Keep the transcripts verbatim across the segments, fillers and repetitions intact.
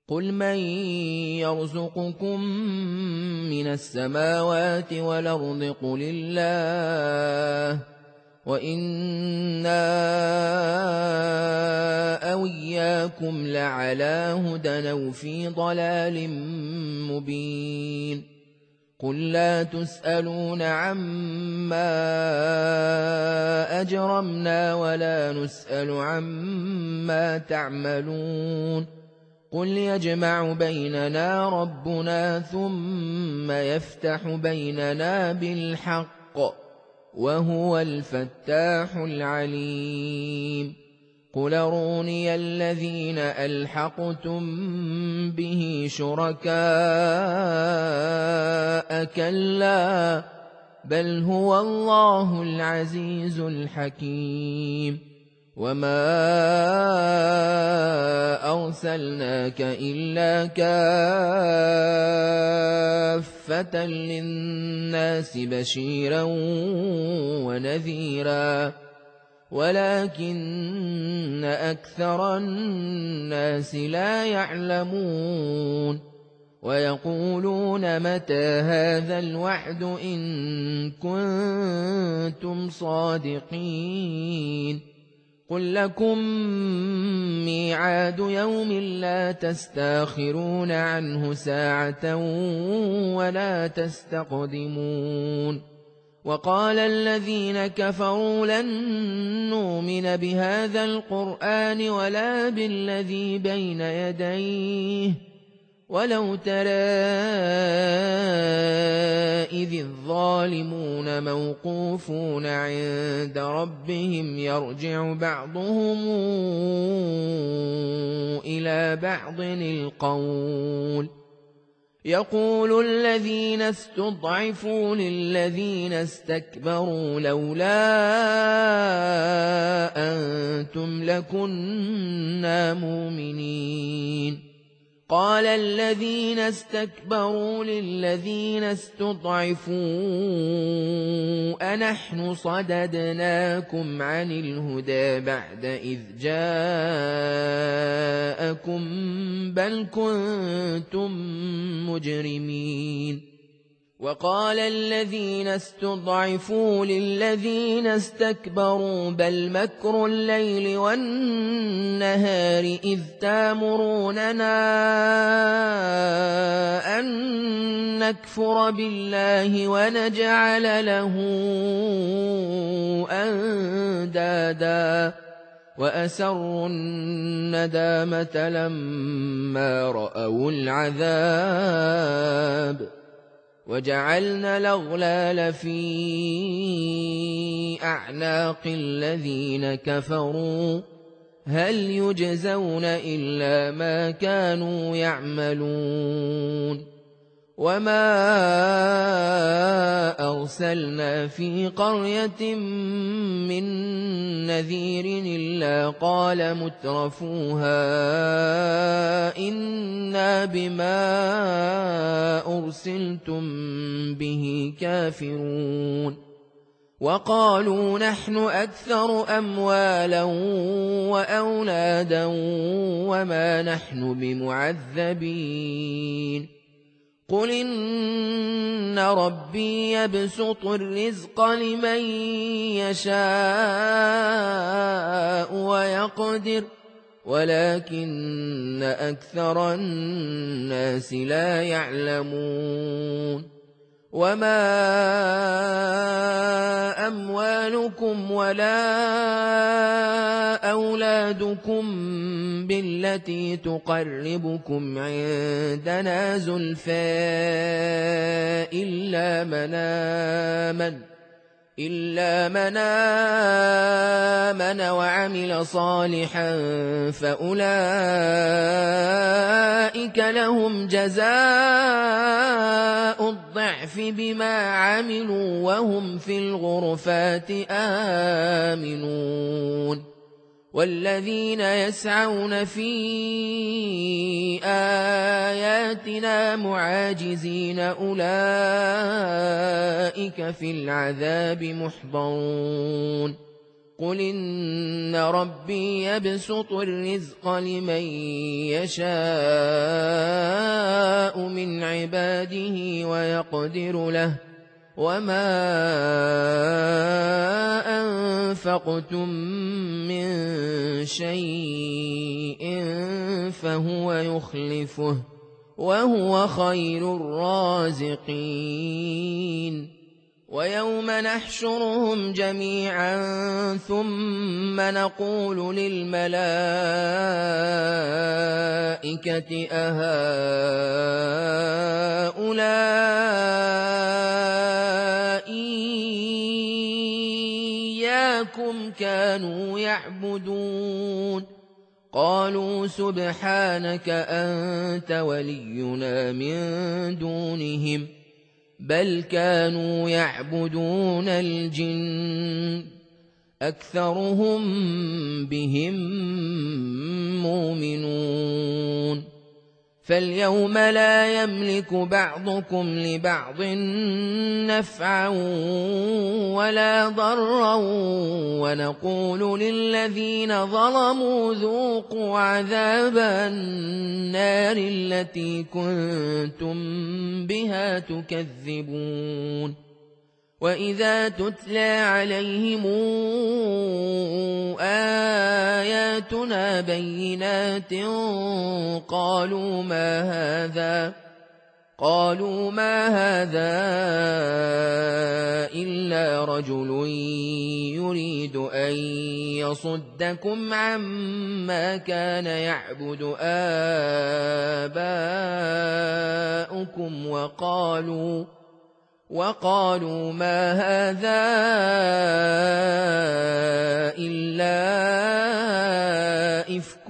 قل من يرزقكم من السماوات والأرض قل الله وإنا أو إياكم لعلى هدى أو في ضلال مبين قل لا تسألون عما أجرمنا ولا نسأل عما تعملون قل يجمع بيننا ربنا ثم يفتح بيننا بالحق وهو الفتاح العليم قل أروني الذين ألحقتم به شركاء كلا بل هو الله العزيز الحكيم وما أرسلناك إلا كافة للناس بشيرا ونذيرا ولكن أكثر الناس لا يعلمون ويقولون متى هذا الوعد إن كنتم صادقين قل لكم ميعاد يوم لا تستاخرون عنه ساعة ولا تستقدمون وقال الذين كفروا لن نؤمن بهذا القرآن ولا بالذي بين يديه ولو ترى إذ الظالمون موقوفون عند ربهم يرجع بعضهم إلى بعض القول يقول الذين استضعفوا للذين استكبروا لولا أنتم لكنا مؤمنين قال الذين استكبروا للذين استضعفوا أنحن صددناكم عن الهدى بعد إذ جاءكم بل كنتم مجرمين وقال الذين استضعفوا للذين استكبروا بل مكر الليل والنهار إذ تامروننا أن نكفر بالله ونجعل له أندادا وأسروا الندامة لما رأوا العذاب وجعلنا الأغلال في أعناق الذين كفروا هل يجزون إلا ما كانوا يعملون وما أرسلنا في قرية من نذير إلا قال مترفوها إنا بما أرسلتم به كافرون وقالوا نحن أكثر أموالا وأولادا وما نحن بمعذبين قل إن ربي يبسط الرزق لمن يشاء ويقدر ولكن أكثر الناس لا يعلمون وما أموالكم ولا أولادكم بالتي تقربكم عندنا زلفى إلا من آمن إلا من آمن وعمل صالحا فأولئك لهم جزاء الضعف بما عملوا وهم في الغرفات آمنون والذين يسعون في آياتنا معاجزين أولئك في العذاب محضرون قل إن ربي يبسط الرزق لمن يشاء من عباده ويقدر له وما أنفقتم من شيء فهو يخلفه وهو خير الرازقين ويوم نحشرهم جميعا ثم نقول للملائكة أهؤلاء إياكم كانوا يعبدون قالوا سبحانك أنت ولينا من دونهم بل كانوا يعبدون الجن أكثرهم بهم مؤمنون فاليوم لا يملك بعضكم لبعض نفعا ولا ضرا ونقول للذين ظلموا ذوقوا عذاب النار التي كنتم بها تكذبون وإذا تتلى عليهم آياتنا بينات قالوا ما هذا قالوا ما هذا إلا رجل يريد أن يصدكم عما كان يعبد آباؤكم وقالوا وقالوا ما هذا إلا إفك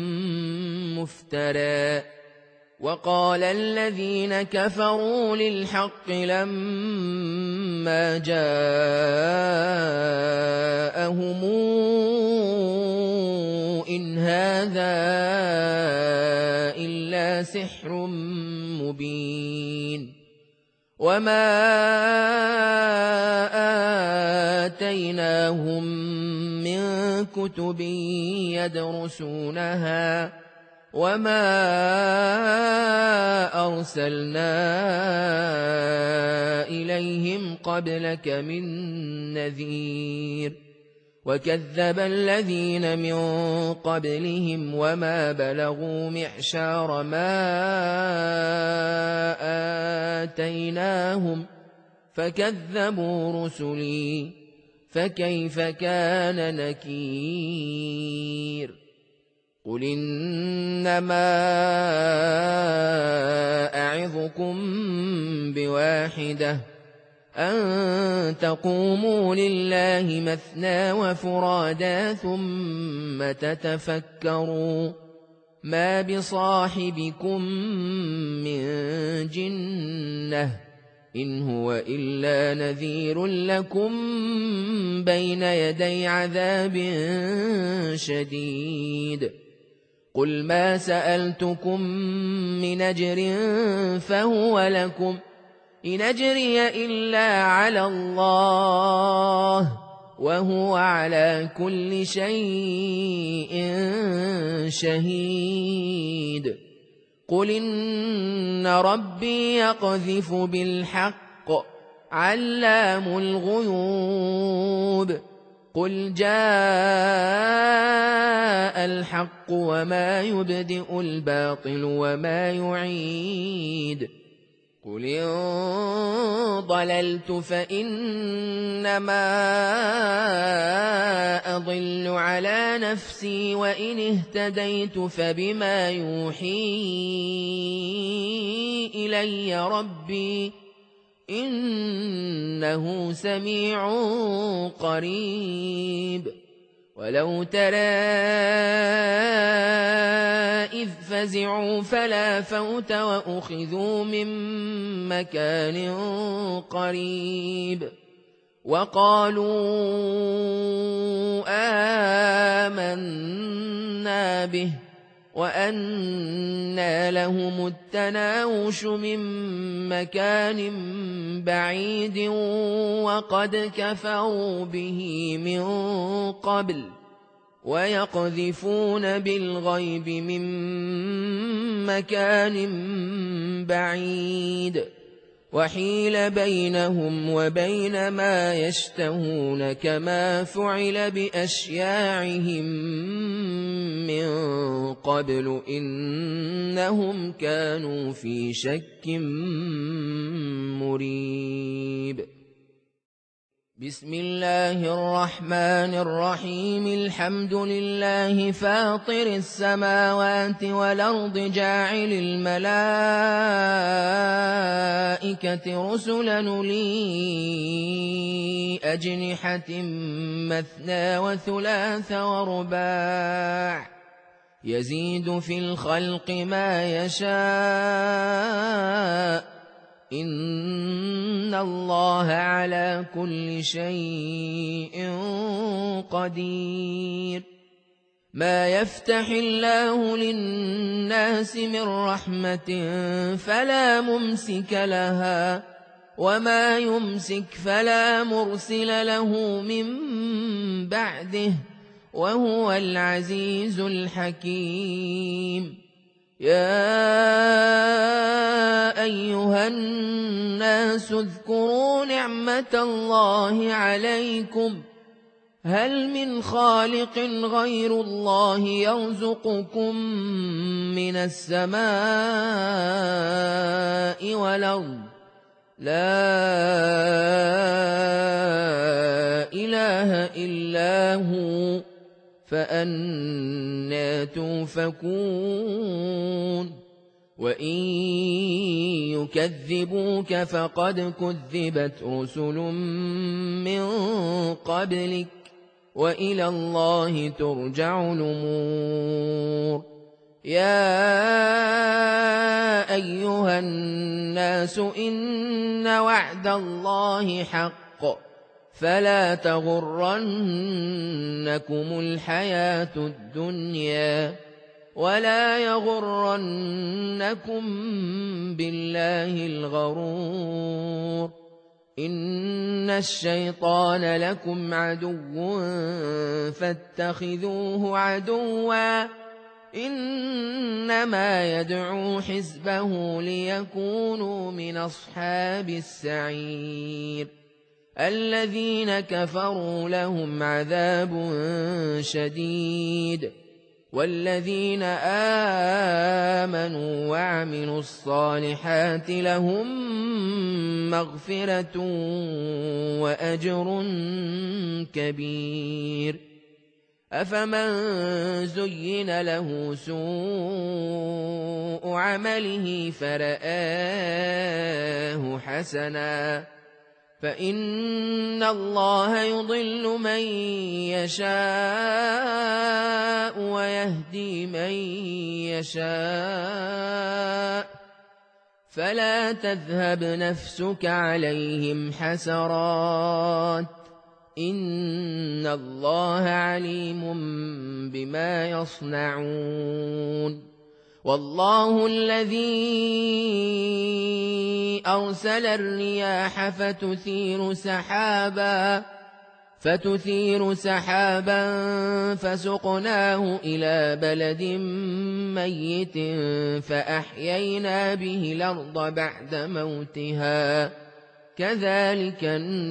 مفترى وقال الذين كفروا للحق لما جاءهم إن هذا إلا سحر مبين وما آتيناهم من كتب يدرسونها وما أرسلنا إليهم قبلك من نذير وكذب الذين من قبلهم وما بلغوا معشار ما آتيناهم فكذبوا رسلي فكيف كان نكير قل إنما أعظكم بواحدة أن تقوموا لله مثنى وفرادا ثم تتفكروا ما بصاحبكم من جنة إن هو إلا نذير لكم بين يدي عذاب شديد قل ما سألتكم من أجر فهو لكم إن أجري إلا على الله وهو على كل شيء شهيد قل إن ربي يقذف بالحق علام الغيوب قل جاء الحق وما يبدئ الباطل وما يعيد قل إن ضللت فإنما أضل على نفسي وإن اهتديت فبما يوحي إلي ربي إنه سميع قريب ولو ترى إذ فزعوا فلا فوت وأخذوا من مكان قريب وقالوا آمنا به وأنى لهم التناوش من مكان بعيد وقد كفروا به من قبل ويقذفون بالغيب من مكان بعيد وحيل بينهم وبين ما يشتهون كما فعل بأشياعهم من قبل إنهم كانوا في شك مريب. بسم الله الرحمن الرحيم. الحمد لله فاطر السماوات والأرض جاعل الملائكة رسلا أولي أجنحة مثنى وثلاث ورباع يزيد في الخلق ما يشاء إن الله على كل شيء قدير. ما يفتح الله للناس من رحمة فلا ممسك لها وما يمسك فلا مرسل له من بعده وهو العزيز الحكيم. يا أيها الناس اذكروا نعمة الله عليكم هل من خالق غير الله يرزقكم من السماء والأرض لا إله إلا هو فأنى توفكون. وإن يكذبوك فقد كذبت رسل من قبلك وإلى الله ترجع الأمور. يا أيها الناس إن وعد الله حق فلا تغرنكم الحياة الدنيا ولا يغرنكم بالله الغرور. إن الشيطان لكم عدو فاتخذوه عدوا إنما يدعو حزبه ليكونوا من أصحاب السعير. الذين كفروا لهم عذاب شديد والذين آمنوا وعملوا الصالحات لهم مغفرة وأجر كبير. أفمن زين له سوء عمله فرآه حسنا فإن الله يضل من يشاء ويهدي من يشاء فلا تذهب نفسك عليهم حسرات إن الله عليم بما يصنعون. والله الذي أرسل الرياح فتثير سحابا فتثير سحابا فسقناه إلى بلد ميت فأحيينا به الأرض بعد موتها كذلك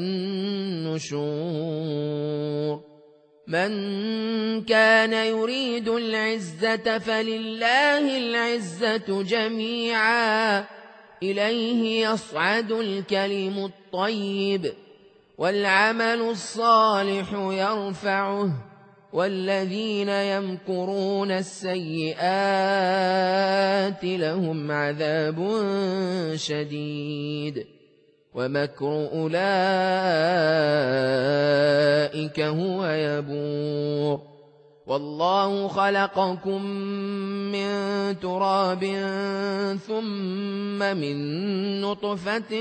النشور. من كان يريد العزة فلله العزة جميعا إليه يصعد الكلم الطيب والعمل الصالح يرفعه والذين يمكرون السيئات لهم عذاب شديد ومكر أولئك هو يبور. والله خلقكم من تراب ثم من نطفة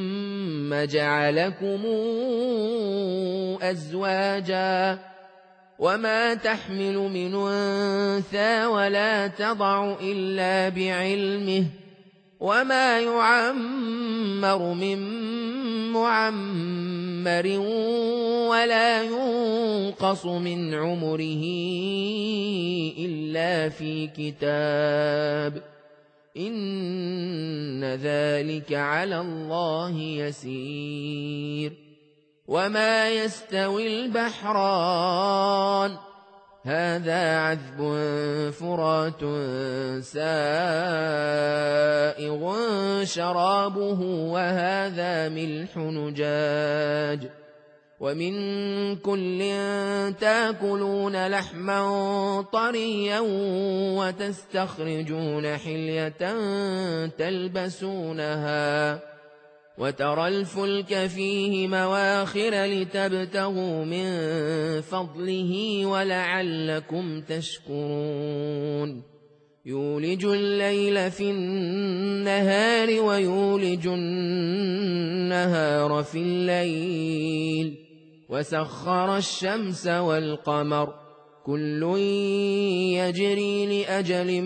ثم جعلكم أزواجا وما تحمل من أنثى ولا تضع إلا بعلمه وما يعمر من معمر ولا ينقص من عمره إلا في كتاب إن ذلك على الله يسير وما يستوي البحران هذا عذب فرات سائغ شرابه وهذا ملح نجاج ومن كل تاكلون لحما طريا وتستخرجون حلية تلبسونها وترى الفلك فيه مواخر لتبتغوا من فضله ولعلكم تشكرون يولج الليل في النهار ويولج النهار في الليل وسخر الشمس والقمر كل يجري لأجل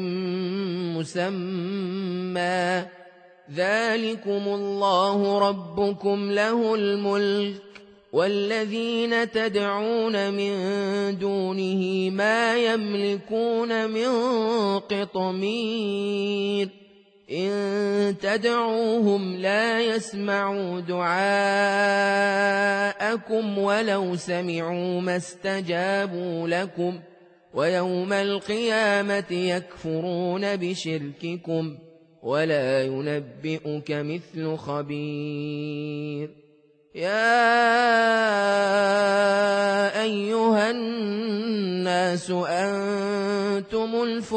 مسمى ذلكم الله ربكم له الملك والذين تدعون من دونه ما يملكون من قطمير إن تدعوهم لا يسمعوا دعاءكم ولو سمعوا ما استجابوا لكم ويوم القيامة يكفرون بشرككم ولا ينبئك مثل خبير يا أيها الناس أنتم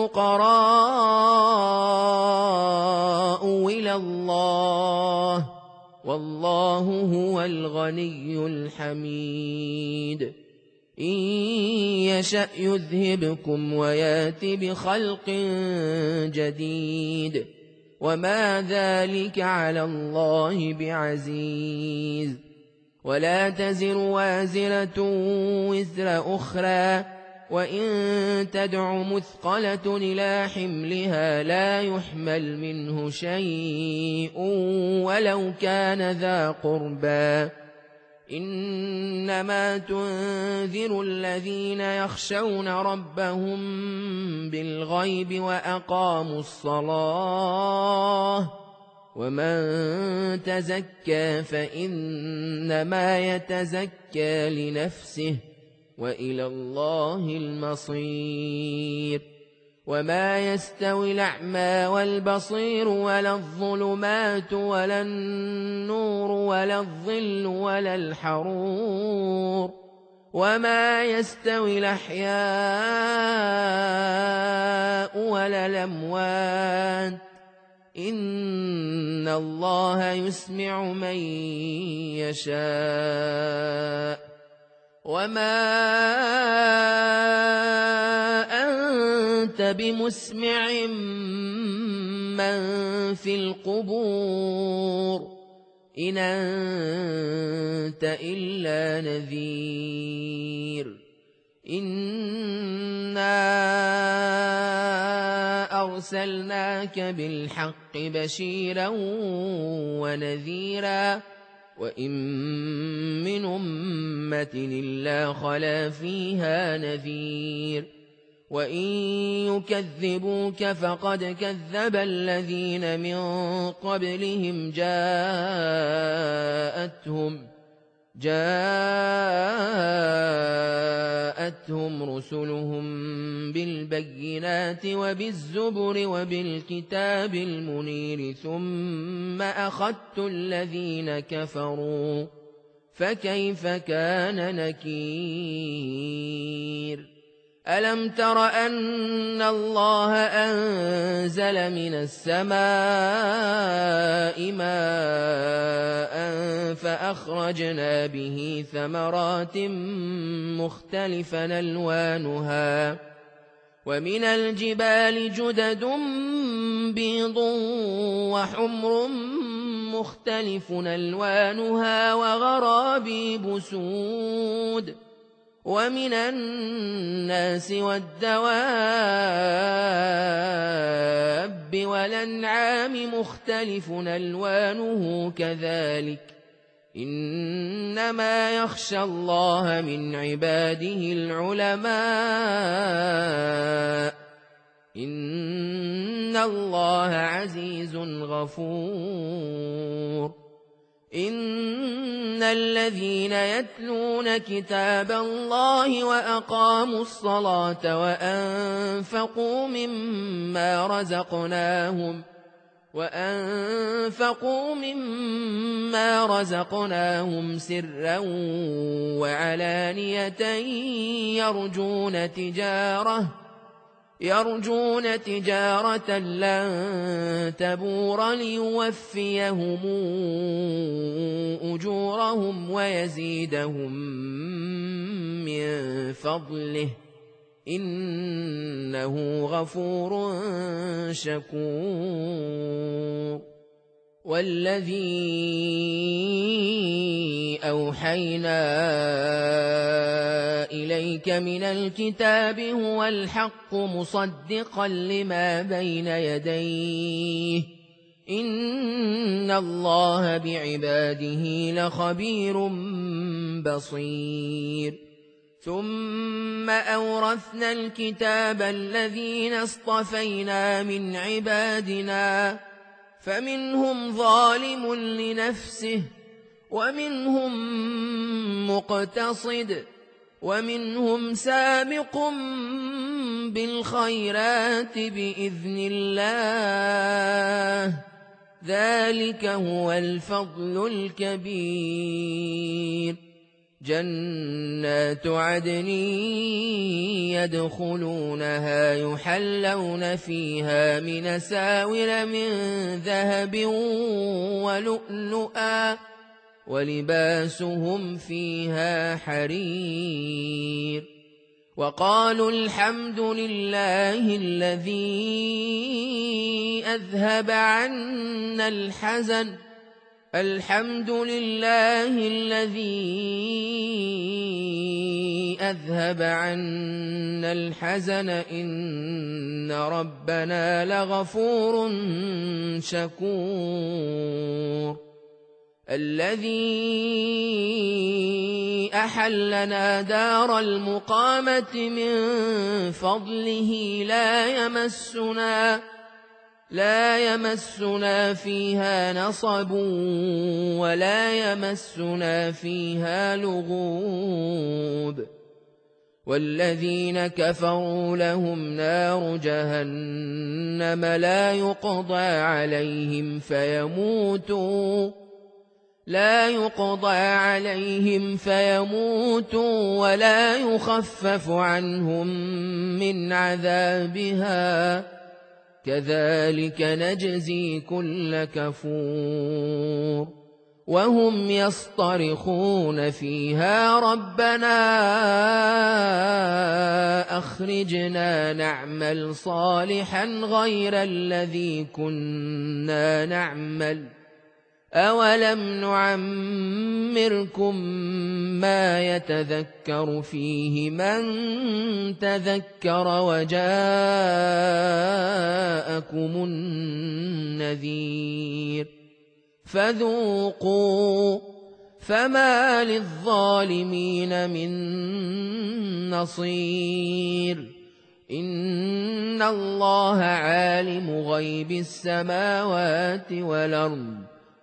الفقراء إلى الله والله هو الغني الحميد إن يشأ يذهبكم ويات بخلق جديد وما ذلك على الله بعزيز ولا تزر وازرة وزر أخرى وإن تدع مثقلة إلى حملها لا يحمل منه شيء ولو كان ذا قربى إنما تنذر الذين يخشون ربهم بالغيب وأقاموا الصلاة ومن تزكى فإنما يتزكى لنفسه وإلى الله المصير وما يستوي الأعمى والبصير ولا الظلمات ولا النور ولا الظل ولا الحرور وما يستوي الأحياء ولا الأموات إن الله يسمع من يشاء وما أنت بمسمع من في القبور إن أنت إلا نذير إنا أرسلناك بالحق بشيرا ونذيرا وإن من أمة إلا خلا فيها نذير وإن يكذبوك فقد كذب الذين من قبلهم جاءتهم جاءتهم رسلهم بالبينات وبالزبر وبالكتاب المنير ثم أخذت الذين كفروا فكيف كان نكير ألم تر أن الله أنزل من السماء ماء فأخرجنا به ثمرات مختلفا ألوانها ومن الجبال جدد بيض وحمر مختلف ألوانها وغرابيب سود ومن الناس والدواب والأنعام مختلف ألوانه كذلك إنما يخشى الله من عباده العلماء إن الله عزيز غفور إن الذين يتلون كتاب الله وأقاموا الصلاة وأنفقوا مما رزقناهم وأنفقوا مما رزقناهم سرا وعلانية يرجون تجارة يرجون تجارة لن تبور ليوفيهم أجورهم ويزيدهم من فضله إنه غفور شكور والذي أوحينا إليك من الكتاب هو الحق مصدقا لما بين يديه إن الله بعباده لخبير بصير ثم أورثنا الكتاب الذين اصطفينا من عبادنا فمنهم ظالم لنفسه ومنهم مقتصد ومنهم سابق بالخيرات بإذن الله ذلك هو الفضل الكبير جنات عدن يدخلونها يحلون فيها من ساور من ذهب ولؤلؤا ولباسهم فيها حرير وقالوا الحمد لله الذي أذهب عنا الحزن الحمد لله الذي أذهب عنا الحزن إن ربنا لغفور شكور الذي أحلنا دار المقامة من فضله لا يمسنا لا يمسنا فيها نصب ولا يمسنا فيها لغوب والذين كفروا لهم نار جهنم لا يقضى عليهم فيموتوا لا يقضى عليهم فيموتوا ولا يخفف عنهم من عذابها كذلك نجزي كل كفور وهم يصطرخون فيها ربنا أخرجنا نعمل صالحا غير الذي كنا نعمل أولم نعمركم ما يتذكر فيه من تذكر وجاءكم النذير فذوقوا فما للظالمين من نصير إن الله عالم غيب السماوات والأرض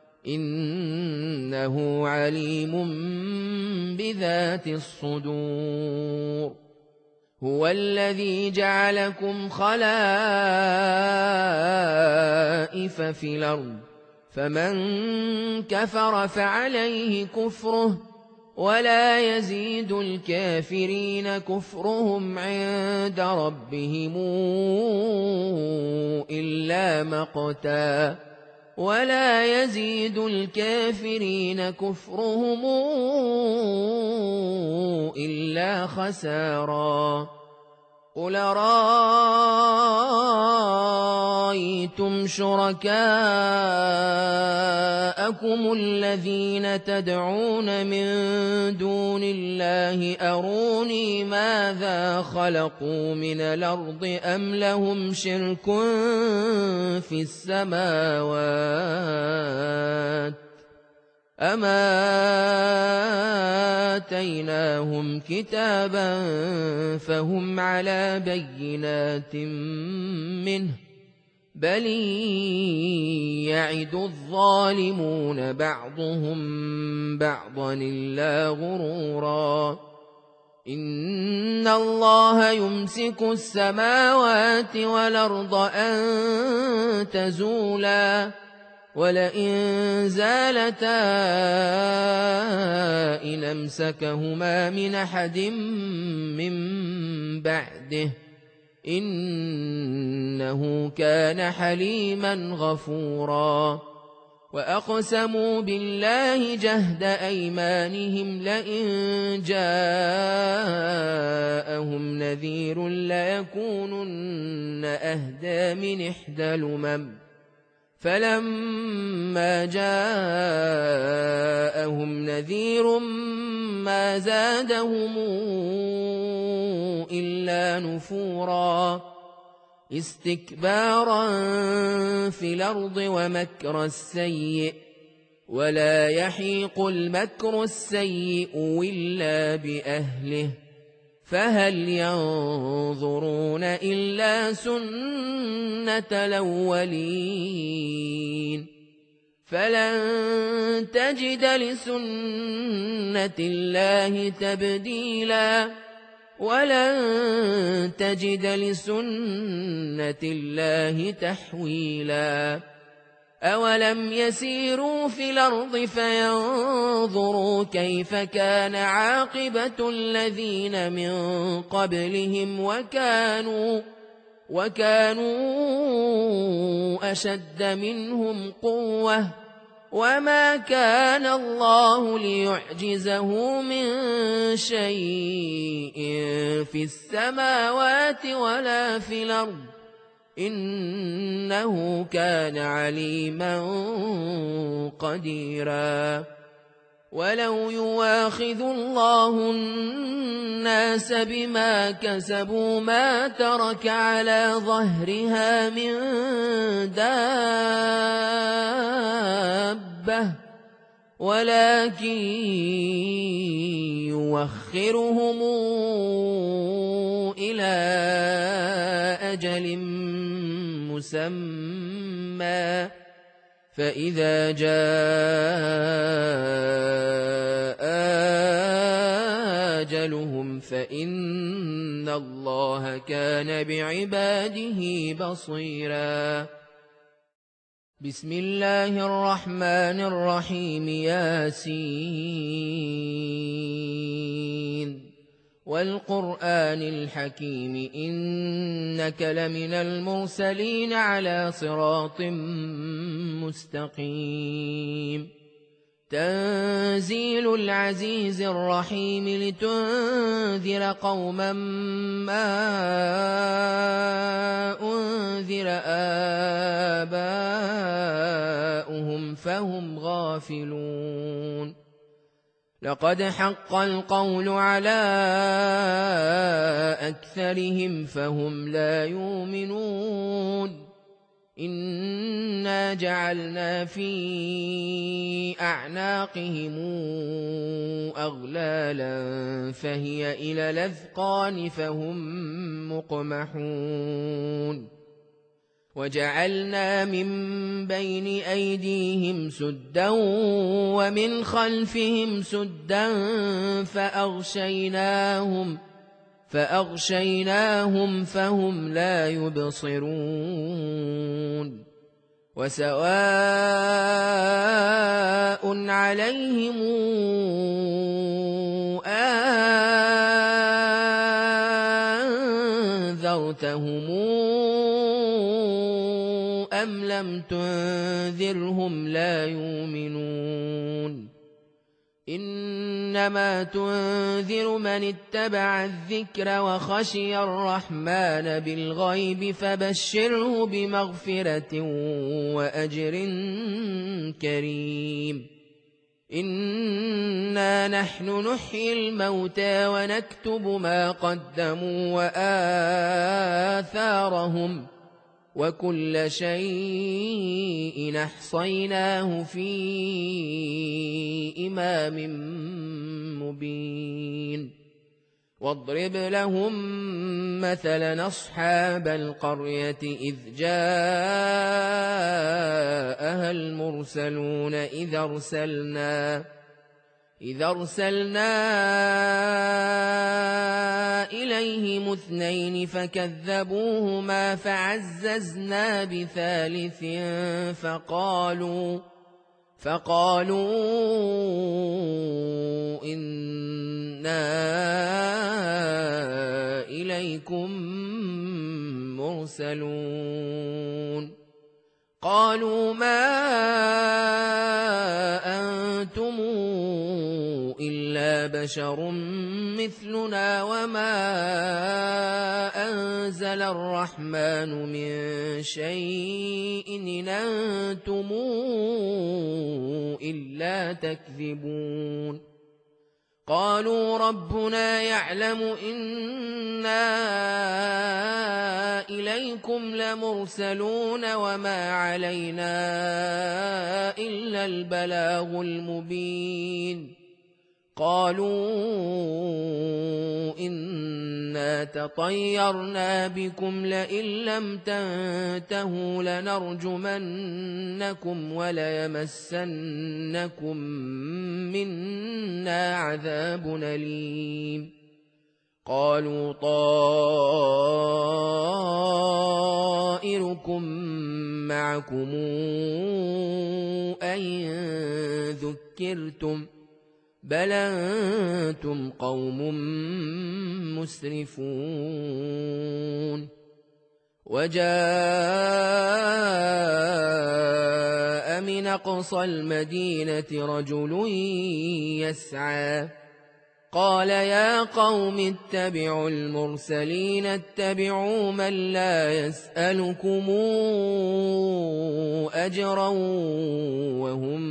إنه عليم بذات الصدور هو الذي جعلكم خلائف في الأرض فمن كفر فعليه كفره ولا يزيد الكافرين كفرهم عند ربهم إلا مقتا ولا يزيد الكافرين كفرهم إلا خسارا قل رأيتم أَفَرَأَيْتُمْ شُرَكَاءَكُمُ الَّذِينَ تَدْعُونَ مِن دُونِ اللَّهِ أَرُونِي مَاذَا خَلَقُوا مِنَ الْأَرْضِ أَمْ لَهُمْ شِرْكٌ فِي السَّمَاوَاتِ أَمْ آتَيْنَاهُمْ كِتَابًا فَهُمْ عَلَىٰ بَيِّنَاتٍ مِّنْهُ بَلْ يَعِدُ الظَّالِمُونَ بَعْضُهُم بَعْضًا إِلَّا غُرُورًا إِنَّ اللَّهَ يُمْسِكُ السَّمَاوَاتِ وَالْأَرْضَ أَن تَزُولَا وَلَئِن زَالَتَا إِنْ أَمْسَكَهُمَا مِنْ أَحَدٍ مِّن بَعْدِهِ إِنَّهُ كَانَ حَلِيمًا غَفُورًا وَأَقْسَمُوا بِاللَّهِ جَهْدَ أَيْمَانِهِمْ لَئِن جَاءَهُمْ نَذِيرٌ لَّيَكُونُنَّ أَهْدَىٰ مِنْ إِحْدَى الْأُمَمِ فَلَمَّا جَاءَهُمْ نَذِيرٌ مَّا زَادَهُمْ إِلَّا نُفُورًا اسْتِكْبَارًا فِي الْأَرْضِ وَمَكْرَ السَّيِّئِ ۚ وَلَا يَحِيقُ الْمَكْرُ السَّيِّئُ إِلَّا بِأَهْلِهِ ۚ فَهَلْ يَنظُرُونَ إِلَّا سُنَّتَ الْأَوَّلِينَ فَلَن تَجِدَ لِسُنَّةِ اللَّهِ تَبْدِيلًا وَلَن تَجِدَ لِسُنَّةِ اللَّهِ تَحْوِيلًا أَوَلَمْ يَسِيرُوا فِي الْأَرْضِ فَيَنظُرُوا كَيْفَ كَانَ عَاقِبَةُ الَّذِينَ مِن قَبْلِهِمْ وَكَانُوا وَكَانُوا أَشَدَّ مِنْهُمْ قُوَّةً وَمَا كَانَ اللَّهُ لِيُعْجِزَهُ مِن شَيْءٍ فِي السَّمَاوَاتِ وَلَا فِي الْأَرْضِ إِنَّهُ كَانَ عَلِيمًا قَدِيرًا وَلَوْ يُؤَاخِذُ اللَّهُ النَّاسَ بِمَا كَسَبُوا مَا تَرَكَ عَلَىٰ ظَهْرِهَا مِن دَابَّةٍ وَلَٰكِن يُؤَخِّرُهُمْ إِلَىٰ أَجَلٍ مُّسَمًّى فَإِذَا جَاءَ أَجَلُهُمْ فَإِنَّ اللَّهَ كَانَ بِعِبَادِهِ بَصِيرًا بسم الله الرحمن الرحيم ياسين والقرآن الحكيم إنك لمن المرسلين على صراط مستقيم تنزيل العزيز الرحيم لتنذر قوما ما أنذر آباؤهم فهم غافلون لقد حق القول على أكثرهم فهم لا يؤمنون إنا جعلنا في أعناقهم أغلالا فهي إلى الأذقان فهم مقمحون وجعلنا من بين أيديهم سدا ومن خلفهم سدا فأغشيناهم فأغشيناهم فهم لا يبصرون وسواء عليهم أنذرتهم أم لم تنذرهم لا يؤمنون إنما تنذر من اتبع الذكر وخشي الرحمن بالغيب فبشره بمغفرة وأجر كريم إنا نحن نحيي الموتى ونكتب ما قدموا وآثارهم وكل شيء أحصيناه في إمام مبين واضرب لهم مثلا أصحاب القرية إذ جاءها المرسلون إذ أرسلنا إذ أرسلنا إليهم اثنين فكذبوهما فعززنا بثالث فقالوا فقالوا إنا إليكم مرسلون قالوا ما أنتم إلا بشر مثلنا وما أنزل الرحمن من شيء إن أنتم إلا تكذبون قالوا ربنا يعلم إنا إليكم لمرسلون وما علينا إلا البلاغ المبين قالوا إنا تطيرنا بكم لئن لم تنتهوا لنرجمنكم وليمسنكم منا عذاب أليم قالوا طائركم معكم أئن ذكرتم بل أنتم قوم مسرفون وجاء من أقصى المدينة رجل يسعى قال يا قوم اتبعوا المرسلين اتبعوا من لا يسألكم أجرا وهم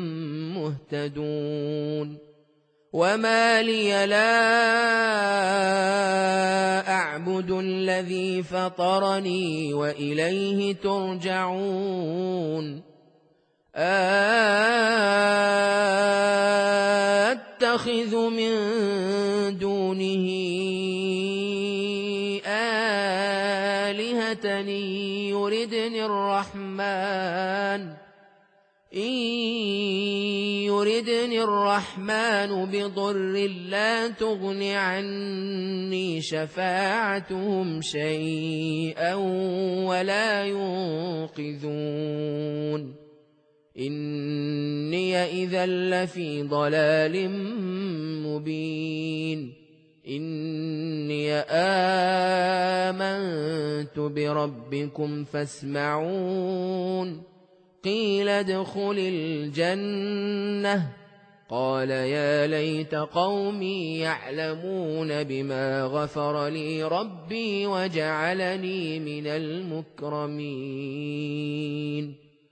مهتدون وما لي لا أعبد الذي فطرني وإليه ترجعون أتخذ من دونه آلهة يردني الرحمن إن يردني الرحمن بضر لا تغن عني شفاعتهم شيئا ولا ينقذون إني إذا لفي ضلال مبين إني آمنت بربكم فاسمعون قيل ادخل الجنة قال يا ليت قومي يعلمون بما غفر لي ربي وجعلني من المكرمين